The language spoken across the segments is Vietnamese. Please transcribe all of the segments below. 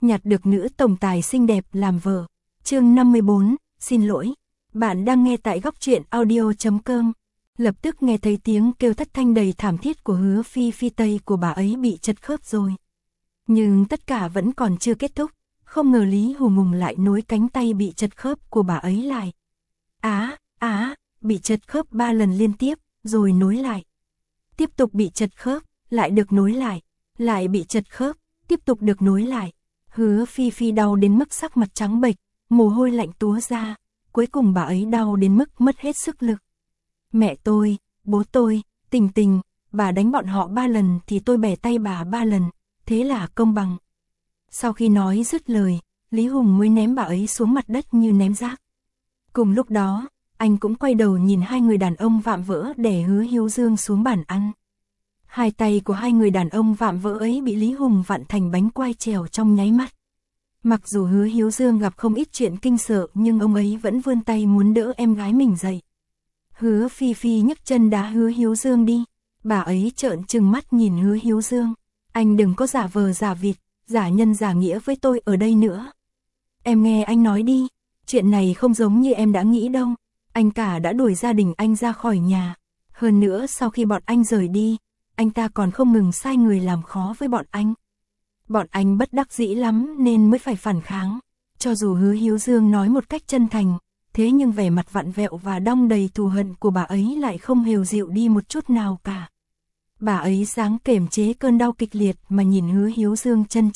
nhặt được nữ tổng tài xinh đẹp làm vợ. Chương 54, xin lỗi. Bạn đang nghe tại góc truyện audio.com. Lập tức nghe thấy tiếng kêu thất thanh đầy thảm thiết của Hứa Phi Phi, tay của bà ấy bị chật khớp rồi. Nhưng tất cả vẫn còn chưa kết thúc, không ngờ Lý Hùng lại nối cánh tay bị chật khớp của bà ấy lại. Bị chật khớp 3 lần liên tiếp, rồi nối lại. Tiếp tục bị chật khớp, lại được nối lại bị chật khớp, tiếp tục được nối lại. Hứa Phi Phi đau đến mức sắc mặt trắng bệch, mồ hôi lạnh túa ra, cuối cùng bà ấy đau đến mức mất hết sức lực. Mẹ tôi, bố tôi, Tình Tình, bà đánh bọn họ 3 lần thì tôi bẻ tay bà 3 lần, thế là công bằng. Sau khi nói dứt lời, Lý Hùng mới ném bà ấy xuống mặt đất như ném rác. Cùng lúc đó, anh cũng quay đầu nhìn hai người đàn ông vạm vỡ đè Hứa Hiếu Dương xuống bàn ăn. Hai tay của hai người đàn ông vạm vỡ ấy bị Lý Hùng vặn thành bánh quai trèo trong nháy mắt. Mặc dù Hứa Hiếu Dương gặp không ít chuyện kinh sợ nhưng ông ấy vẫn vươn tay muốn đỡ em gái mình dậy. Hứa Phi Phi nhấc chân đá Hứa Hiếu Dương đi. Bà ấy trợn trừng mắt nhìn Hứa Hiếu Dương. Anh đừng có giả vờ giả vịt, giả nhân giả nghĩa với tôi ở đây nữa. Em nghe anh nói đi, chuyện này không giống như em đã nghĩ đâu. Anh cả đã đuổi gia đình anh ra khỏi nhà. Hơn nữa sau khi bọn anh rời đi, anh ta còn không ngừng sai người làm khó với bọn anh. Bọn anh bất đắc dĩ lắm nên mới phải phản kháng. Cho dù Hứa Hiếu Dương nói một cách chân thành, thế nhưng vẻ mặt vặn vẹo và đong đầy thù hận của bà ấy lại không hề dịu đi một chút nào cả. Bà ấy dáng kiềm chế cơn đau kịch liệt mà nhìn Hứa Hiếu Dương chân.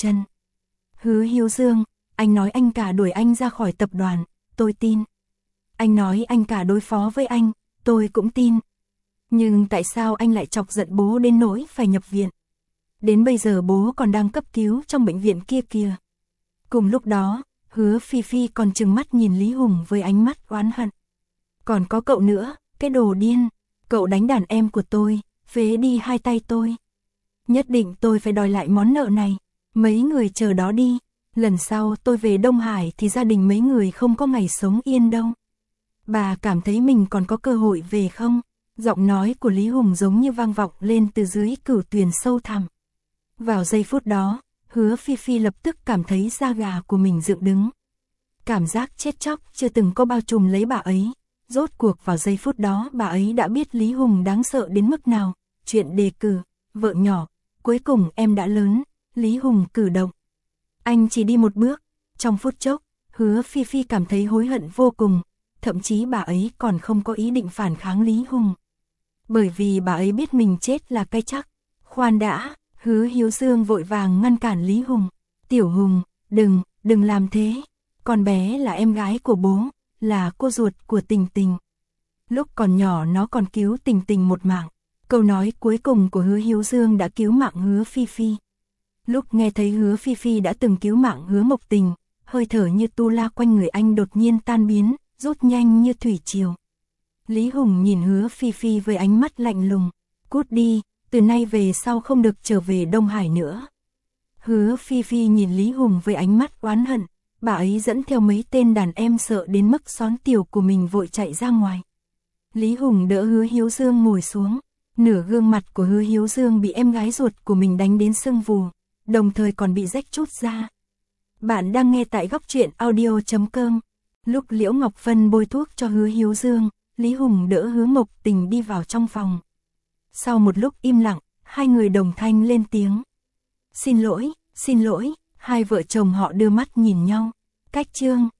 Hứa Hiếu Dương, anh nói anh cả đuổi anh ra khỏi tập đoàn, tôi tin. Anh nói anh cả đối phó với anh, tôi cũng tin. Nhưng tại sao anh lại chọc giận bố đến nỗi phải nhập viện? Đến bây giờ bố còn đang cấp cứu trong bệnh viện kia kìa. Cùng lúc đó, Hứa Phi Phi còn trừng mắt nhìn Lý Hùng với ánh mắt oán hận. Còn có cậu nữa, cái đồ điên, cậu đánh đàn em của tôi, phế đi hai tay tôi. Nhất định tôi phải đòi lại món nợ này, mấy người chờ đó đi, lần sau tôi về Đông Hải thì gia đình mấy người không có ngày sống yên đâu. Bà cảm thấy mình còn có cơ hội về không? Giọng nói của Lý Hùng giống như vang vọng lên từ dưới cửu tuyền sâu thẳm. Vào giây phút đó, Hứa Phi Phi lập tức cảm thấy da gà của mình dựng đứng. Cảm giác chết chóc chưa từng có bao trùm lấy bà ấy. Rốt cuộc vào giây phút đó bà ấy đã biết Lý Hùng đáng sợ đến mức nào. Chuyện đề cử, vợ nhỏ, cuối cùng em đã lớn, Lý Hùng cử động. Anh chỉ đi một bước, trong phút chốc, Hứa Phi Phi cảm thấy hối hận vô cùng. Thậm chí bà ấy còn không có ý định phản kháng Lý Hùng. Bởi vì bà ấy biết mình chết là cái chắc. Khoan đã, Hứa Hiếu Dương vội vàng ngăn cản Lý Hùng. Tiểu Hùng, đừng làm thế. Con bé là em gái của bố, là cô ruột của Tình Tình. Lúc còn nhỏ nó còn cứu Tình Tình một mạng. Câu nói cuối cùng của Hứa Hiếu Dương đã cứu mạng Hứa Phi Phi. Lúc nghe thấy Hứa Phi Phi đã từng cứu mạng Hứa Mộc Tình, hơi thở như tu la quanh người anh đột nhiên tan biến, rút nhanh như thủy triều. Lý Hùng nhìn Hứa Phi Phi với ánh mắt lạnh lùng. Cút đi, từ nay về sau không được trở về Đông Hải nữa. Hứa Phi Phi nhìn Lý Hùng với ánh mắt oán hận. Bà ấy dẫn theo mấy tên đàn em sợ đến mức xón tiểu của mình vội chạy ra ngoài. Lý Hùng đỡ Hứa Hiếu Dương ngồi xuống. Nửa gương mặt của Hứa Hiếu Dương bị em gái ruột của mình đánh đến sưng vù, đồng thời còn bị rách chút ra. Bạn đang nghe tại góc truyện audio.com. Lúc Liễu Ngọc Vân bôi thuốc cho Hứa Hiếu Dương, Lý Hùng đỡ Hứa Mộc Tình đi vào trong phòng. Sau một lúc im lặng, hai người đồng thanh lên tiếng. Xin lỗi, hai vợ chồng họ đưa mắt nhìn nhau. Cách chương